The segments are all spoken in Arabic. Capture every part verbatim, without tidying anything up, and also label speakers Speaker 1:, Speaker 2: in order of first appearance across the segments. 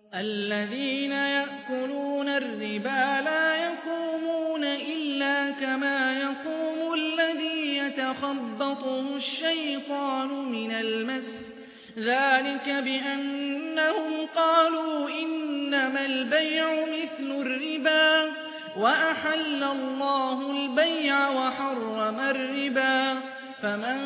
Speaker 1: الذين يأكلون الربا لا يقومون إلا كما يقوم الذي يتخبطه الشيطان من المس ذلك بأنهم قالوا إنما البيع مثل الربا وأحل الله البيع وحرم الربا فمن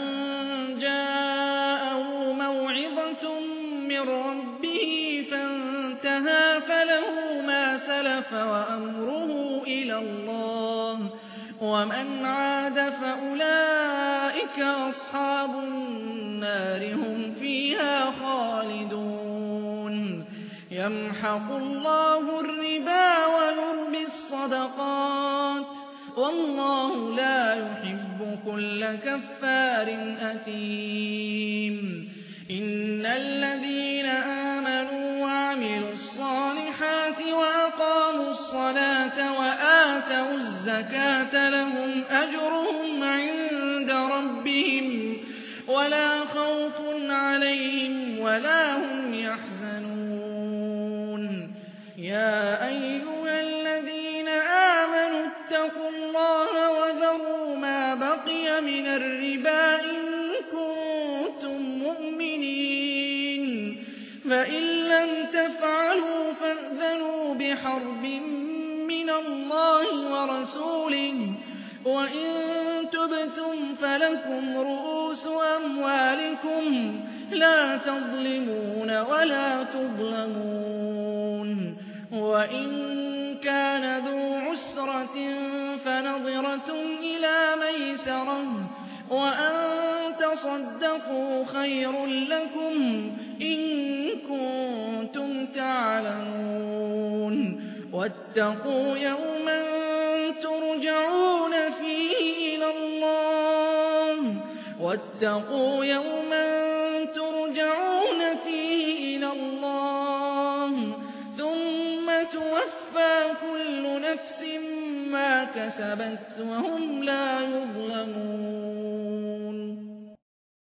Speaker 1: جاءه موعظة من ربه فانتهى فله ما سلف وأمره إلى الله ومن عاد فأولئك أصحاب النار هم فيها خالدون يمحق الله الربا ويربي الصدقات والله لا يحب كل كفار أثيم إن الذين آمنوا وعملوا الصالحات وأقاموا الصلاة وآتوا الزكاة لهم أجرهم عند ربهم ولا خوف عليهم ولا هم يحزنون يا أيها الذين آمنوا اتقوا الله وذروا ما بقي من الربا إن كنتم مؤمنين فإن لم تفعلوا فأذنوا بحرب من الله ورسوله وإن تبتم فلكم رؤوس أموالكم لا تظلمون ولا تظلمون وإن كان ذو عسرة فنظرة إلى ميسرة وأن تصدقوا خير لكم إن كنتم تعلمون واتقوا يوما ترجعون فيه إلى الله واتقوا يوما ترجعون فيه إلى الله ثم توفى كل نفس ما كسبت وهم لا يظلمون